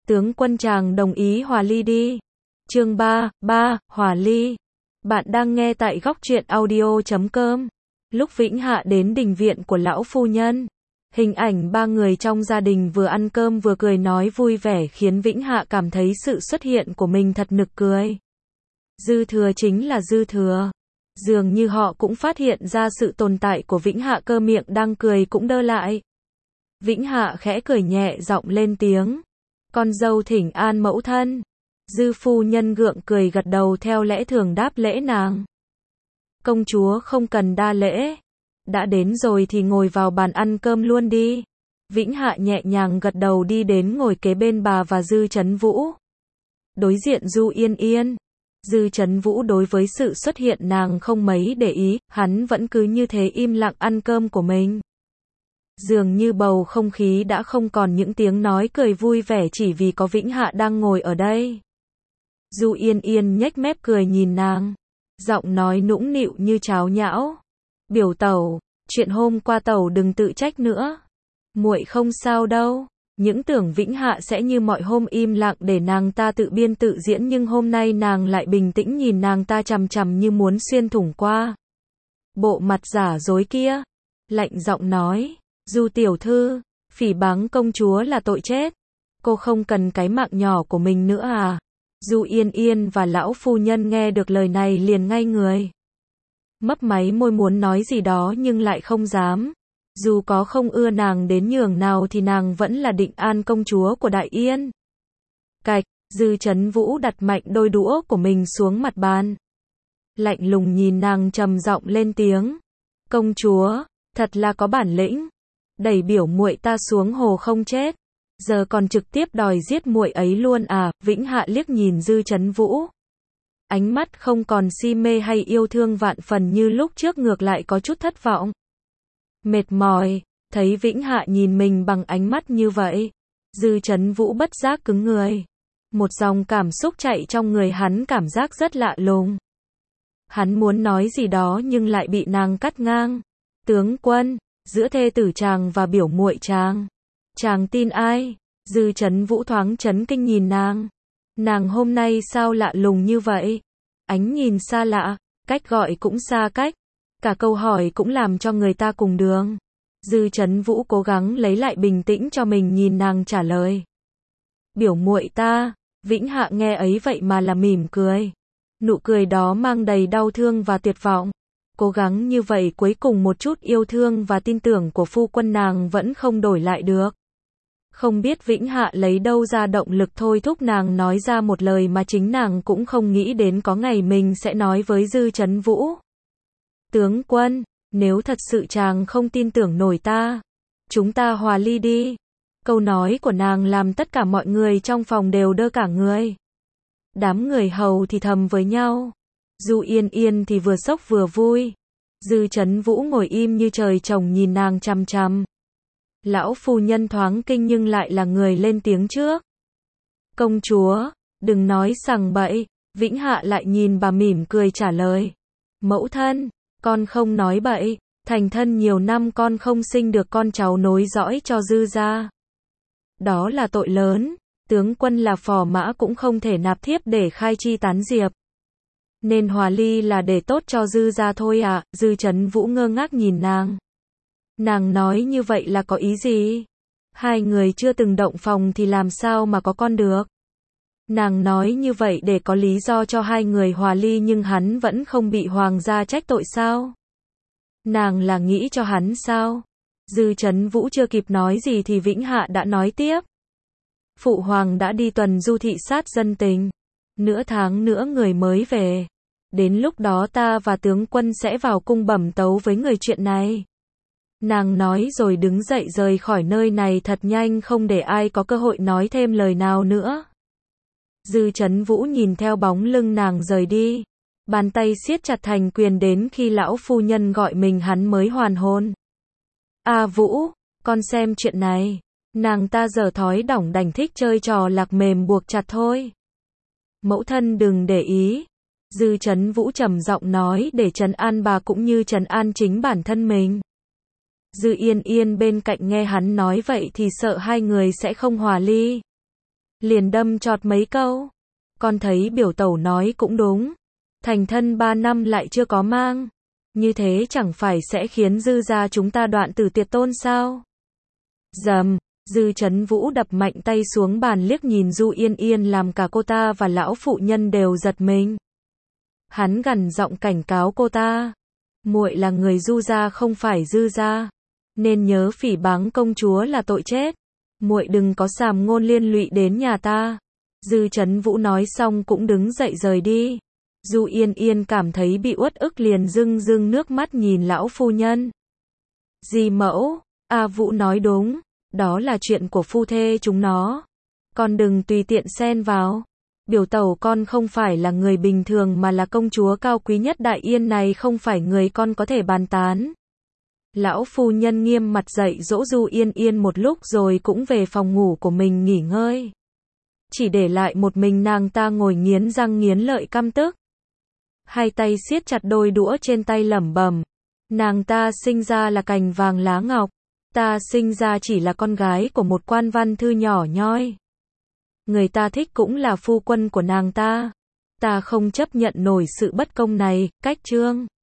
Tướng quân chàng đồng ý hòa ly đi. Chương 3, hòa ly. Bạn đang nghe tại góc truyện audio.com. Lúc Vĩnh Hạ đến đình viện của lão phu nhân, hình ảnh ba người trong gia đình vừa ăn cơm vừa cười nói vui vẻ khiến Vĩnh Hạ cảm thấy sự xuất hiện của mình thật nực cười. Dư Thừa chính là Dư Thừa. Dường như họ cũng phát hiện ra sự tồn tại của Vĩnh Hạ, cơ miệng đang cười cũng đơ lại. Vĩnh Hạ khẽ cười nhẹ giọng lên tiếng. Con dâu thỉnh an mẫu thân. Dư phu nhân gượng cười gật đầu theo lẽ thường đáp lễ nàng. Công chúa không cần đa lễ. Đã đến rồi thì ngồi vào bàn ăn cơm luôn đi. Vĩnh Hạ nhẹ nhàng gật đầu đi đến ngồi kế bên bà và Dư Chấn Vũ. Đối diện Du Yên Yên. Dư Chấn Vũ đối với sự xuất hiện nàng không mấy để ý, hắn vẫn cứ như thế im lặng ăn cơm của mình. Dường như bầu không khí đã không còn những tiếng nói cười vui vẻ chỉ vì có Vĩnh Hạ đang ngồi ở đây. Du Yên Yên nhếch mép cười nhìn nàng, giọng nói nũng nịu như cháo nhão. Biểu tẩu, chuyện hôm qua tẩu đừng tự trách nữa. Muội không sao đâu. Những tưởng Vĩnh Hạ sẽ như mọi hôm im lặng để nàng ta tự biên tự diễn, nhưng hôm nay nàng lại bình tĩnh nhìn nàng ta chằm chằm như muốn xuyên thủng qua. Bộ mặt giả dối kia, lạnh giọng nói, Du tiểu thư, phỉ báng công chúa là tội chết. Cô không cần cái mạng nhỏ của mình nữa à? Du Yên Yên và lão phu nhân nghe được lời này liền ngay người. Mấp máy môi muốn nói gì đó nhưng lại không dám. Dù có không ưa nàng đến nhường nào thì nàng vẫn là Định An công chúa của Đại Yên. Cạch, Dư Chấn Vũ đặt mạnh đôi đũa của mình xuống mặt bàn. Lạnh lùng nhìn nàng trầm giọng lên tiếng. Công chúa, thật là có bản lĩnh. Đẩy biểu muội ta xuống hồ không chết. Giờ còn trực tiếp đòi giết muội ấy luôn à? Vĩnh Hạ liếc nhìn Dư Chấn Vũ. Ánh mắt không còn si mê hay yêu thương vạn phần như lúc trước, ngược lại có chút thất vọng. Mệt mỏi, thấy Vĩnh Hạ nhìn mình bằng ánh mắt như vậy, Dư Chấn Vũ bất giác cứng người. Một dòng cảm xúc chạy trong người hắn, cảm giác rất lạ lùng. Hắn muốn nói gì đó nhưng lại bị nàng cắt ngang. Tướng quân, giữa thê tử chàng và biểu muội chàng tin ai? Dư Chấn Vũ thoáng chấn kinh nhìn nàng. Nàng hôm nay sao lạ lùng như vậy? Ánh nhìn xa lạ, cách gọi cũng xa cách. Cả câu hỏi cũng làm cho người ta cùng đường. Dư Chấn Vũ cố gắng lấy lại bình tĩnh cho mình, nhìn nàng trả lời. Biểu muội ta. Vĩnh Hạ nghe ấy vậy mà là mỉm cười. Nụ cười đó mang đầy đau thương và tuyệt vọng. Cố gắng như vậy cuối cùng một chút yêu thương và tin tưởng của phu quân nàng vẫn không đổi lại được. Không biết Vĩnh Hạ lấy đâu ra động lực thôi thúc nàng nói ra một lời mà chính nàng cũng không nghĩ đến có ngày mình sẽ nói với Dư Chấn Vũ. Tướng quân, nếu thật sự chàng không tin tưởng nổi ta, chúng ta hòa ly đi. Câu nói của nàng làm tất cả mọi người trong phòng đều đơ cả người. Đám người hầu thì thầm với nhau. Du Yên Yên thì vừa sốc vừa vui. Dư Chấn Vũ ngồi im như trời trồng nhìn nàng chằm chằm. Lão phu nhân thoáng kinh nhưng lại là người lên tiếng trước. Công chúa, đừng nói sằng bậy. Vĩnh Hạ lại nhìn bà mỉm cười trả lời. Mẫu thân, con không nói bậy. Thành thân nhiều năm con không sinh được con cháu nối dõi cho Dư gia. Đó là tội lớn. Tướng quân là phò mã cũng không thể nạp thiếp để khai chi tán diệp. Nên hòa ly là để tốt cho Dư gia thôi à? Dư Chấn Vũ ngơ ngác nhìn nàng. Nàng nói như vậy là có ý gì? Hai người chưa từng động phòng thì làm sao mà có con được? Nàng nói như vậy để có lý do cho hai người hòa ly nhưng hắn vẫn không bị hoàng gia trách tội sao? Nàng là nghĩ cho hắn sao? Dư Chấn Vũ chưa kịp nói gì thì Vĩnh Hạ đã nói tiếp. Phụ hoàng đã đi tuần du thị sát dân tình. Nửa tháng nữa người mới về. Đến lúc đó ta và tướng quân sẽ vào cung bẩm tấu với người chuyện này. Nàng nói rồi đứng dậy rời khỏi nơi này thật nhanh, không để ai có cơ hội nói thêm lời nào nữa. Dư Chấn Vũ nhìn theo bóng lưng nàng rời đi. Bàn tay siết chặt thành quyền đến khi lão phu nhân gọi mình hắn mới hoàn hồn. A Vũ, con xem chuyện này. Nàng ta giờ thói đỏng đành thích chơi trò lạc mềm buộc chặt thôi. Mẫu thân đừng để ý. Dư Chấn Vũ trầm giọng nói để trấn an bà cũng như trấn an chính bản thân mình. Dư Yên Yên bên cạnh nghe hắn nói vậy thì sợ hai người sẽ không hòa ly. liền đâm chọt mấy câu. Con thấy biểu tẩu nói cũng đúng. Thành thân 3 năm lại chưa có mang. Như thế chẳng phải sẽ khiến Dư gia chúng ta đoạn tử tuyệt tôn sao? Dầm, Dư Chấn Vũ đập mạnh tay xuống bàn liếc nhìn Du Yên Yên làm cả cô ta và lão phụ nhân đều giật mình. Hắn gằn giọng cảnh cáo cô ta. Muội là người Du gia không phải Dư gia. Nên nhớ phỉ báng công chúa là tội chết. Muội đừng có sàm ngôn liên lụy đến nhà ta. Dư Chấn Vũ nói xong cũng đứng dậy rời đi. Du Yên Yên cảm thấy bị uất ức liền rưng rưng nước mắt nhìn lão phu nhân. Dì mẫu, A Vũ nói đúng, đó là chuyện của phu thê chúng nó. Con đừng tùy tiện xen vào. Biểu tẩu con không phải là người bình thường mà là công chúa cao quý nhất Đại Yên này, không phải người con có thể bàn tán. Lão phu nhân nghiêm mặt dạy dỗ Du Yên Yên một lúc rồi cũng về phòng ngủ của mình nghỉ ngơi. Chỉ để lại một mình nàng ta ngồi nghiến răng nghiến lợi căm tức. Hai tay siết chặt đôi đũa trên tay lẩm bẩm. Nàng ta sinh ra là cành vàng lá ngọc. Ta sinh ra chỉ là con gái của một quan văn thư nhỏ nhoi. Người ta thích cũng là phu quân của nàng ta. Ta không chấp nhận nổi sự bất công này. Cách chương